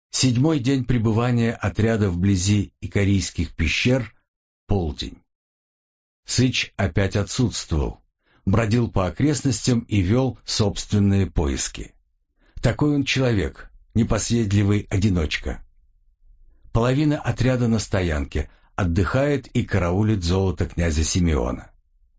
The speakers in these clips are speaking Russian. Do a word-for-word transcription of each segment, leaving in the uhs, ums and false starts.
Седьмой день пребывания отряда вблизи Икарийских пещер — полдень. Сыч опять отсутствовал, бродил по окрестностям и вел собственные поиски. Такой он человек, непоседливый одиночка. Половина отряда на стоянке отдыхает и караулит золото князя Симеона.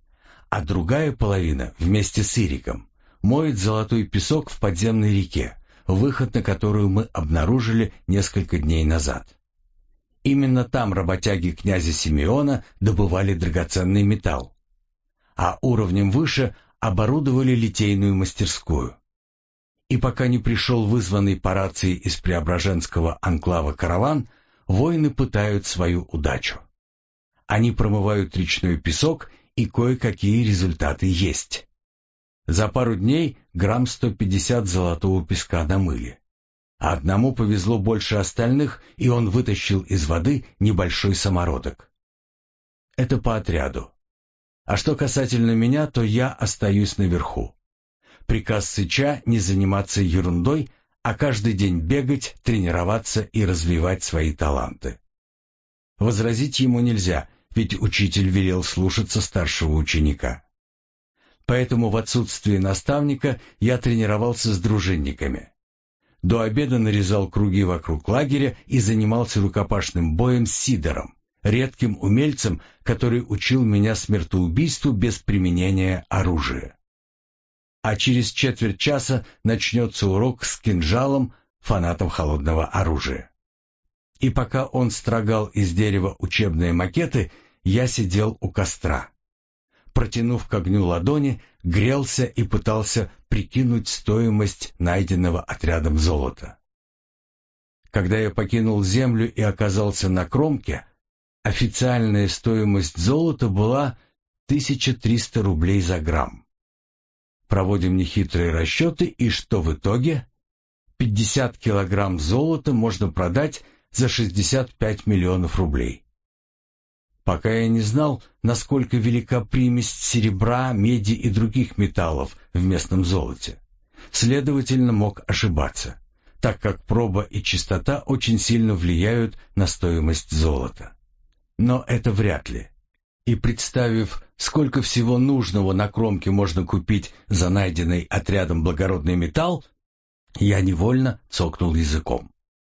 А другая половина вместе с Ириком моет золотой песок в подземной реке, выход на которую мы обнаружили несколько дней назад. Именно там работяги князя Симеона добывали драгоценный металл, а уровнем выше оборудовали литейную мастерскую. И пока не пришел вызванный по рации из Преображенского анклава караван, воины пытают свою удачу. Они промывают речной песок, и кое-какие результаты есть. За пару дней грамм сто пятьдесят золотого песка намыли. А одному повезло больше остальных, и он вытащил из воды небольшой самородок. Это по отряду. А что касательно меня, то я остаюсь наверху. Приказ Сыча не заниматься ерундой, а каждый день бегать, тренироваться и развивать свои таланты. Возразить ему нельзя, ведь учитель велел слушаться старшего ученика. Поэтому в отсутствие наставника я тренировался с дружинниками. До обеда нарезал круги вокруг лагеря и занимался рукопашным боем с Сидором, редким умельцем, который учил меня смертоубийству без применения оружия. А через четверть часа начнется урок с кинжалом, фанатом холодного оружия. И пока он строгал из дерева учебные макеты, я сидел у костра. Протянув к огню ладони, грелся и пытался прикинуть стоимость найденного отрядом золота. Когда я покинул землю и оказался на кромке, официальная стоимость золота была тысяча триста рублей за грамм. Проводим нехитрые расчеты, и что в итоге? пятьдесят килограмм золота можно продать за шестьдесят пять миллионов рублей. Пока я не знал, насколько велика примесь серебра, меди и других металлов в местном золоте. Следовательно, мог ошибаться, так как проба и чистота очень сильно влияют на стоимость золота. Но это вряд ли. И представив, сколько всего нужного на кромке можно купить за найденный отрядом благородный металл, я невольно цокнул языком.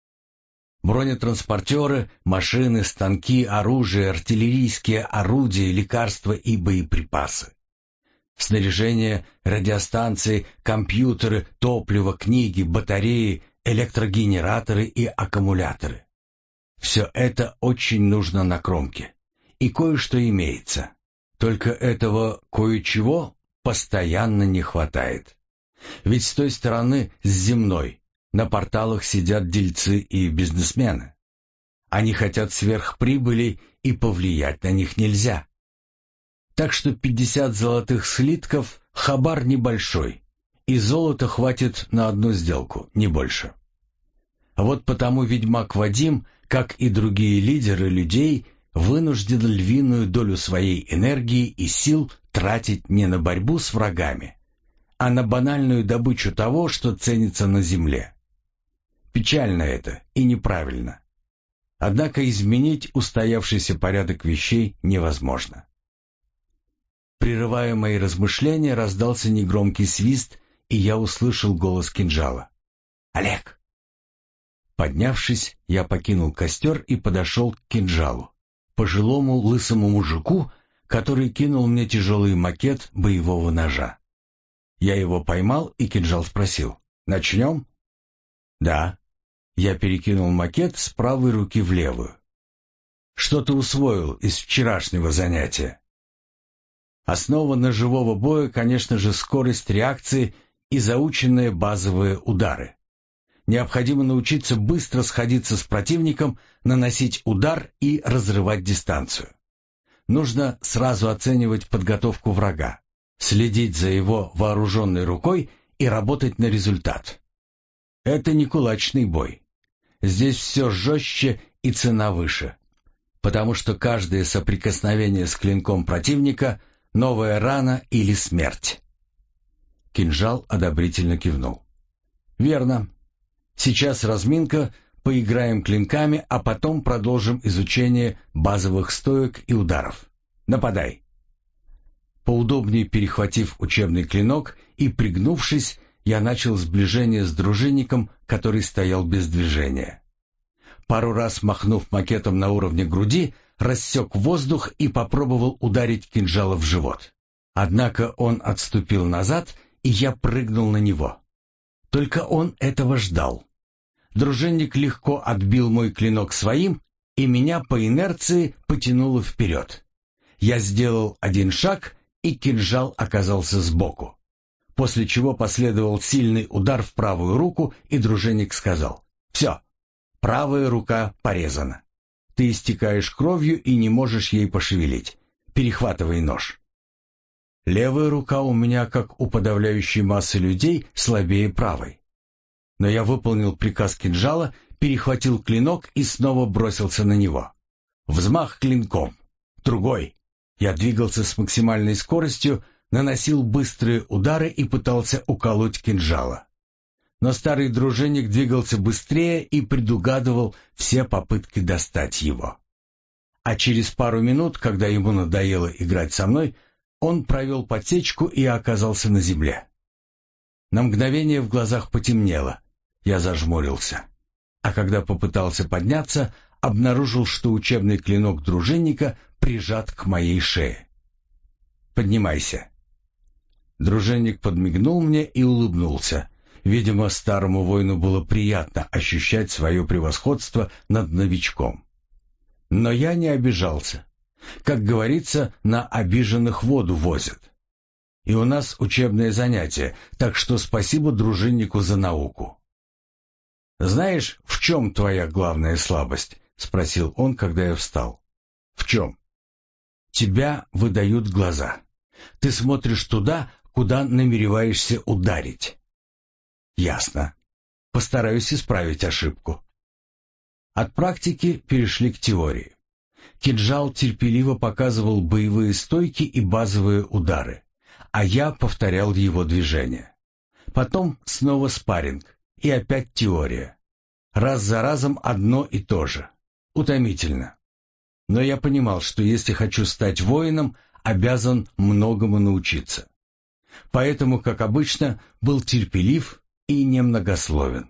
Бронетранспортеры, машины, станки, оружие, артиллерийские орудия, лекарства и боеприпасы. Снаряжение, радиостанции, компьютеры, топливо, книги, батареи, электрогенераторы и аккумуляторы. Все это очень нужно на кромке. И кое-что имеется. Только этого кое-чего постоянно не хватает. Ведь с той стороны, с земной, на порталах сидят дельцы и бизнесмены. Они хотят сверхприбыли, и повлиять на них нельзя. Так что пятьдесят золотых слитков — хабар небольшой, и золота хватит на одну сделку, не больше. А вот потому ведьмак Вадим, как и другие лидеры людей, вынужден львиную долю своей энергии и сил тратить не на борьбу с врагами, а на банальную добычу того, что ценится на земле. Печально это и неправильно. Однако изменить устоявшийся порядок вещей невозможно. Прерывая мои размышления, раздался негромкий свист, и я услышал голос кинжала. «Олег!» Поднявшись, я покинул костер и подошел к кинжалу, пожилому лысому мужику, который кинул мне тяжелый макет боевого ножа. Я его поймал, и кинжал спросил: «Начнем?» «Да». Я перекинул макет с правой руки в левую. «Что ты усвоил из вчерашнего занятия?» Основа ножевого боя, конечно же, скорость реакции и заученные базовые удары. Необходимо научиться быстро сходиться с противником, наносить удар и разрывать дистанцию. Нужно сразу оценивать подготовку врага, следить за его вооруженной рукой и работать на результат. Это не кулачный бой. Здесь все жестче и цена выше, потому что каждое соприкосновение с клинком противника — новая рана или смерть. Кинжал одобрительно кивнул. «Верно. Сейчас разминка, поиграем клинками, а потом продолжим изучение базовых стоек и ударов. Нападай!» Поудобнее перехватив учебный клинок и пригнувшись, я начал сближение с дружинником, который стоял без движения. Пару раз махнув макетом на уровне груди, рассек воздух и попробовал ударить кинжала в живот. Однако он отступил назад, и я прыгнул на него. Только он этого ждал. Дружинник легко отбил мой клинок своим, и меня по инерции потянуло вперед. Я сделал один шаг, и кинжал оказался сбоку. После чего последовал сильный удар в правую руку, и дружинник сказал: «Все, правая рука порезана. Ты истекаешь кровью и не можешь ей пошевелить. Перехватывай нож». Левая рука у меня, как у подавляющей массы людей, слабее правой. Но я выполнил приказ кинжала, перехватил клинок и снова бросился на него. Взмах клинком. Другой. Я двигался с максимальной скоростью, наносил быстрые удары и пытался уколоть кинжала. Но старый дружинник двигался быстрее и предугадывал все попытки достать его. А через пару минут, когда ему надоело играть со мной, он провел подсечку и оказался на земле. На мгновение в глазах потемнело. Я зажмурился. А когда попытался подняться, обнаружил, что учебный клинок дружинника прижат к моей шее. «Поднимайся». Дружинник подмигнул мне и улыбнулся. Видимо, старому воину было приятно ощущать свое превосходство над новичком. Но я не обижался. Как говорится, на обиженных воду возят. И у нас учебное занятие, так что спасибо дружиннику за науку. «Знаешь, в чем твоя главная слабость?» — спросил он, когда я встал. «В чем?» «Тебя выдают глаза. Ты смотришь туда, куда намереваешься ударить». «Ясно. Постараюсь исправить ошибку». От практики перешли к теории. Кинжал терпеливо показывал боевые стойки и базовые удары, а я повторял его движения. Потом снова спарринг, и опять теория. Раз за разом одно и то же. Утомительно. Но я понимал, что если хочу стать воином, обязан многому научиться. Поэтому, как обычно, был терпелив и немногословен.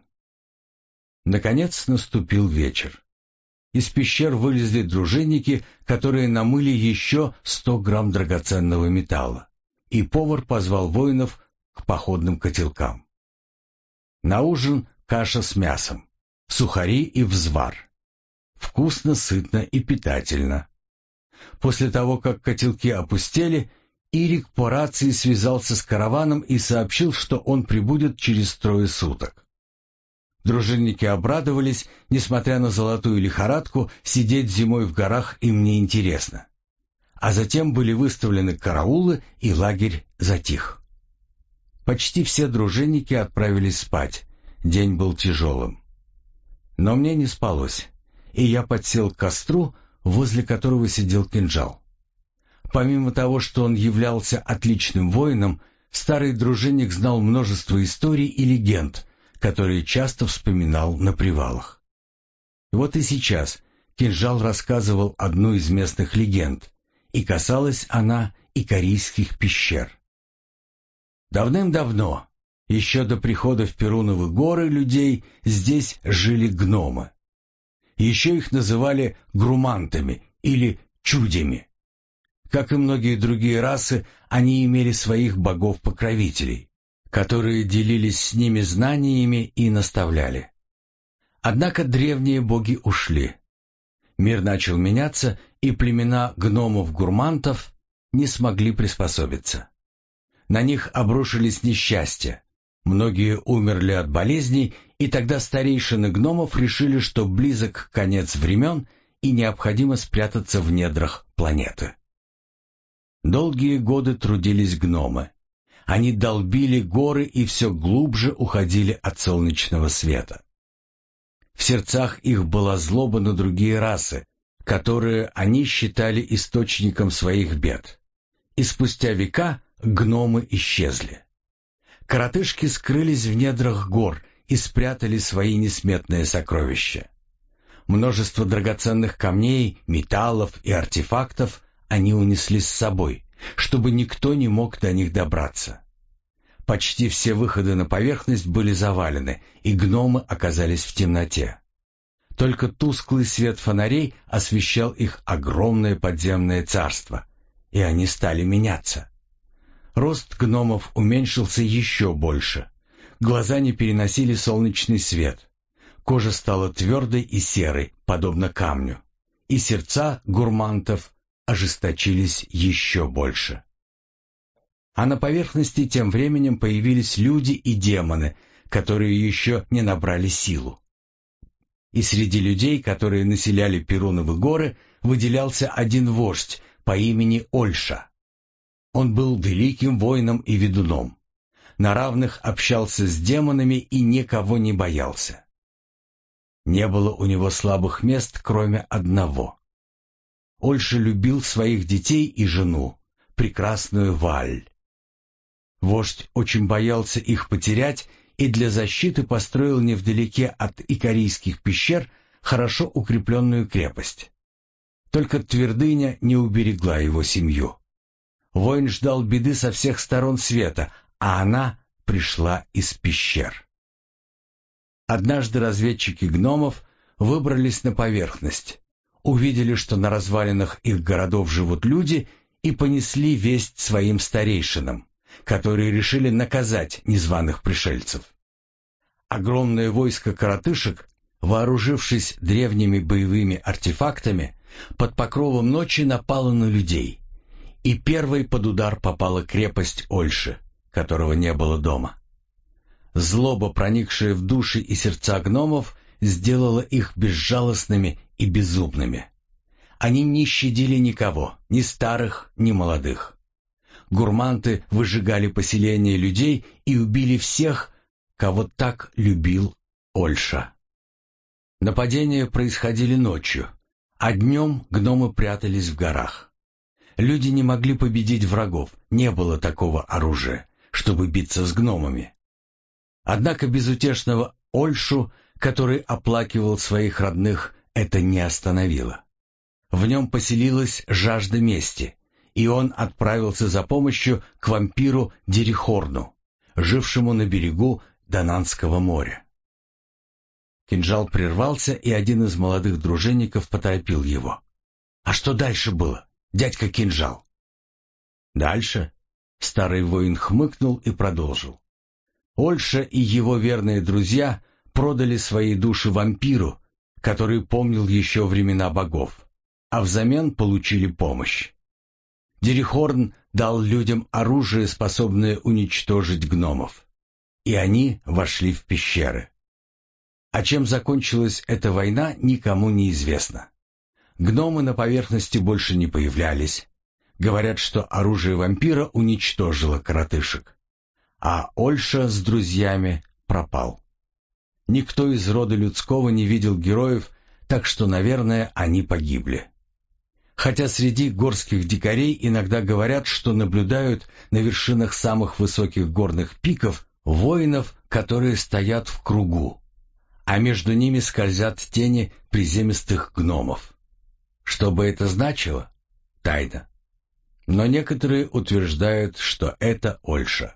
Наконец наступил вечер. Из пещер вылезли дружинники, которые намыли еще сто грамм драгоценного металла, и повар позвал воинов к походным котелкам. На ужин каша с мясом, сухари и взвар. Вкусно, сытно и питательно. После того, как котелки опустели, Ирик по рации связался с караваном и сообщил, что он прибудет через трое суток. Дружинники обрадовались, несмотря на золотую лихорадку, сидеть зимой в горах им не интересно. А затем были выставлены караулы, и лагерь затих. Почти все дружинники отправились спать. День был тяжелым. Но мне не спалось, и я подсел к костру, возле которого сидел кинжал. Помимо того, что он являлся отличным воином, старый дружинник знал множество историй и легенд, которые часто вспоминал на привалах. Вот и сейчас кинжал рассказывал одну из местных легенд, и касалась она икарийских пещер. Давным-давно, еще до прихода в Перуновы горы людей, здесь жили гномы. Еще их называли грумантами или чудями. Как и многие другие расы, они имели своих богов-покровителей, которые делились с ними знаниями и наставляли. Однако древние боги ушли. Мир начал меняться, и племена гномов-гурмантов не смогли приспособиться. На них обрушились несчастья. Многие умерли от болезней, и тогда старейшины гномов решили, что близок конец времен и необходимо спрятаться в недрах планеты. Долгие годы трудились гномы. Они долбили горы и все глубже уходили от солнечного света. В сердцах их была злоба на другие расы, которые они считали источником своих бед. И спустя века гномы исчезли. Коротышки скрылись в недрах гор, и спрятали свои несметные сокровища. Множество драгоценных камней, металлов и артефактов они унесли с собой, чтобы никто не мог до них добраться. Почти все выходы на поверхность были завалены, и гномы оказались в темноте. Только тусклый свет фонарей освещал их огромное подземное царство, и они стали меняться. Рост гномов уменьшился еще больше. Глаза не переносили солнечный свет. Кожа стала твердой и серой, подобно камню, и сердца гурмантов ожесточились еще больше. А на поверхности тем временем появились люди и демоны, которые еще не набрали силу. И среди людей, которые населяли Перуновы горы, выделялся один вождь по имени Ольша. Он был великим воином и ведуном. На равных общался с демонами и никого не боялся. Не было у него слабых мест, кроме одного. Ольша любил своих детей и жену, прекрасную Валь. Вождь очень боялся их потерять и для защиты построил невдалеке от икарийских пещер хорошо укрепленную крепость. Только твердыня не уберегла его семью. Воин ждал беды со всех сторон света, а она пришла из пещер. Однажды разведчики гномов выбрались на поверхность, увидели, что на развалинах их городов живут люди, и понесли весть своим старейшинам, которые решили наказать незваных пришельцев. Огромное войско коротышек, вооружившись древними боевыми артефактами, под покровом ночи напало на людей, и первой под удар попала крепость Ольши, которого не было дома. Злоба, проникшая в души и сердца гномов, сделала их безжалостными и безумными. Они не щадили никого, ни старых, ни молодых. Гурманты выжигали поселения людей и убили всех, кого так любил Ольша. Нападения происходили ночью, а днем гномы прятались в горах. Люди не могли победить врагов, не было такого оружия, чтобы биться с гномами. Однако безутешного Ольшу, который оплакивал своих родных, это не остановило. В нем поселилась жажда мести, и он отправился за помощью к вампиру Дерихорну, жившему на берегу Дананского моря. Кинжал прервался, и один из молодых дружинников поторопил его. «А что дальше было, дядька Кинжал?» «Дальше?» — старый воин хмыкнул и продолжил. Ольша и его верные друзья продали свои души вампиру, который помнил еще времена богов, а взамен получили помощь. Дерихорн дал людям оружие, способное уничтожить гномов, и они вошли в пещеры. А чем закончилась эта война, никому не известно. Гномы на поверхности больше не появлялись. Говорят, что оружие вампира уничтожило коротышек, а Ольша с друзьями пропал. Никто из рода людского не видел героев, так что, наверное, они погибли. Хотя среди горских дикарей иногда говорят, что наблюдают на вершинах самых высоких горных пиков воинов, которые стоят в кругу, а между ними скользят тени приземистых гномов. Что бы это значило? Тайна. Но некоторые утверждают, что это Ольша.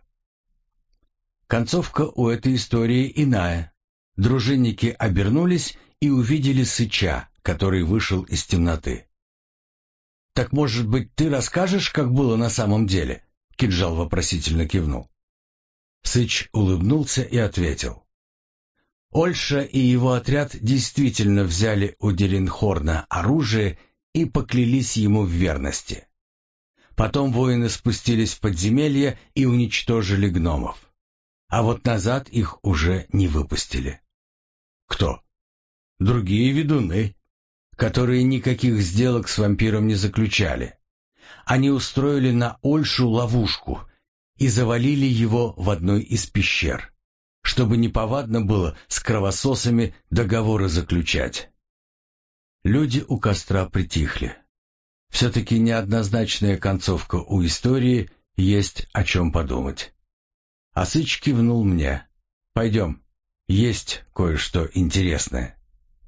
Концовка у этой истории иная. Дружинники обернулись и увидели Сыча, который вышел из темноты. «Так, может быть, ты расскажешь, как было на самом деле?» Кинжал вопросительно кивнул. Сыч улыбнулся и ответил. Ольша и его отряд действительно взяли у Дерихорна оружие и поклялись ему в верности. Потом воины спустились в подземелье и уничтожили гномов. А вот назад их уже не выпустили. Кто? Другие ведуны, которые никаких сделок с вампиром не заключали. Они устроили на Ольшу ловушку и завалили его в одной из пещер, чтобы неповадно было с кровососами договоры заключать. Люди у костра притихли. Все-таки неоднозначная концовка у истории, есть о чем подумать. А Сыч кивнул мне. «Пойдем, Есть кое-что интересное.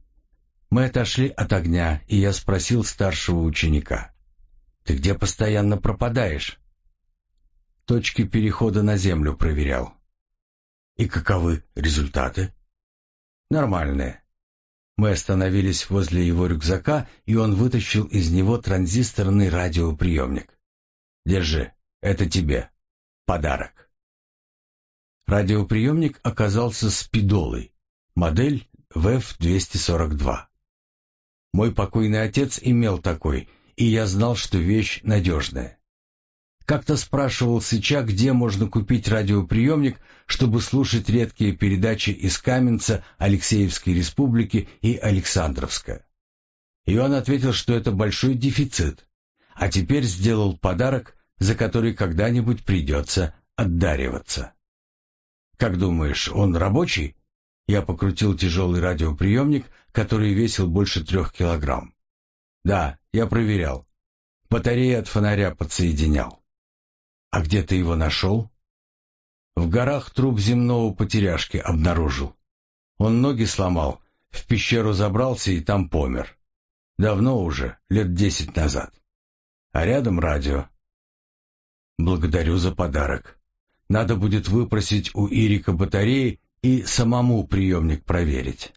Мы отошли от огня, и я спросил старшего ученика. «Ты где постоянно пропадаешь?» «Точки перехода на землю проверял». «И каковы результаты?» «Нормальные». Мы остановились возле его рюкзака, и он вытащил из него транзисторный радиоприемник. «Держи, это тебе. Подарок». Радиоприемник оказался спидолой, модель вэ эф двести сорок два. Мой покойный отец имел такой, и я знал, что вещь надежная. Как-то спрашивал Сыча, где можно купить радиоприемник, чтобы слушать редкие передачи из Каменца, Алексеевской республики и Александровска. И он ответил, что это большой дефицит, а теперь сделал подарок, за который когда-нибудь придется отдариваться. «Как думаешь, он рабочий?» Я покрутил тяжелый радиоприемник, который весил больше трех килограмм. «Да, я проверял. Батареи от фонаря подсоединял». «А где ты его нашел?» «В горах труп земного потеряшки обнаружил. Он ноги сломал, в пещеру забрался и там помер. Давно уже, лет десять назад. А рядом радио». «Благодарю за подарок. Надо будет выпросить у Ирика батареи и самому приемник проверить».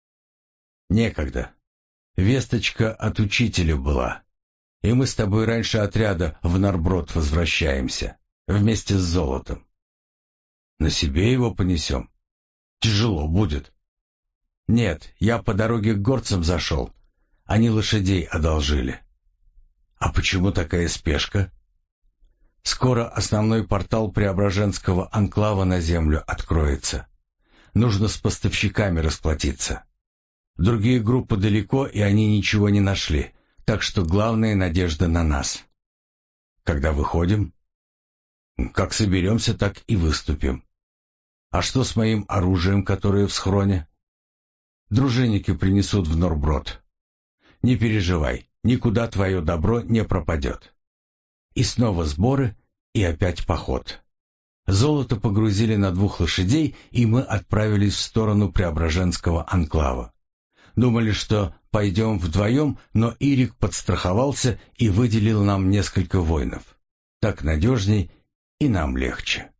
«Некогда. Весточка от учителя была. И мы с тобой раньше отряда в Нарброд возвращаемся, вместе с золотом. На себе его понесем? Тяжело будет». «Нет, я по дороге к горцам зашел. Они лошадей одолжили». «А почему такая спешка?» «Скоро основной портал Преображенского анклава на землю откроется. Нужно с поставщиками расплатиться. Другие группы далеко, и они ничего не нашли, так что главная надежда на нас». «Когда выходим?» «Как соберемся, так и выступим». «А что с моим оружием, которое в схроне?» «Дружинники принесут в Норброд. Не переживай, никуда твое добро не пропадет». И снова сборы, и опять поход. Золото погрузили на двух лошадей, и мы отправились в сторону Преображенского анклава. Думали, что пойдем вдвоем, но Ирик подстраховался и выделил нам несколько воинов. Так надежней и нам легче.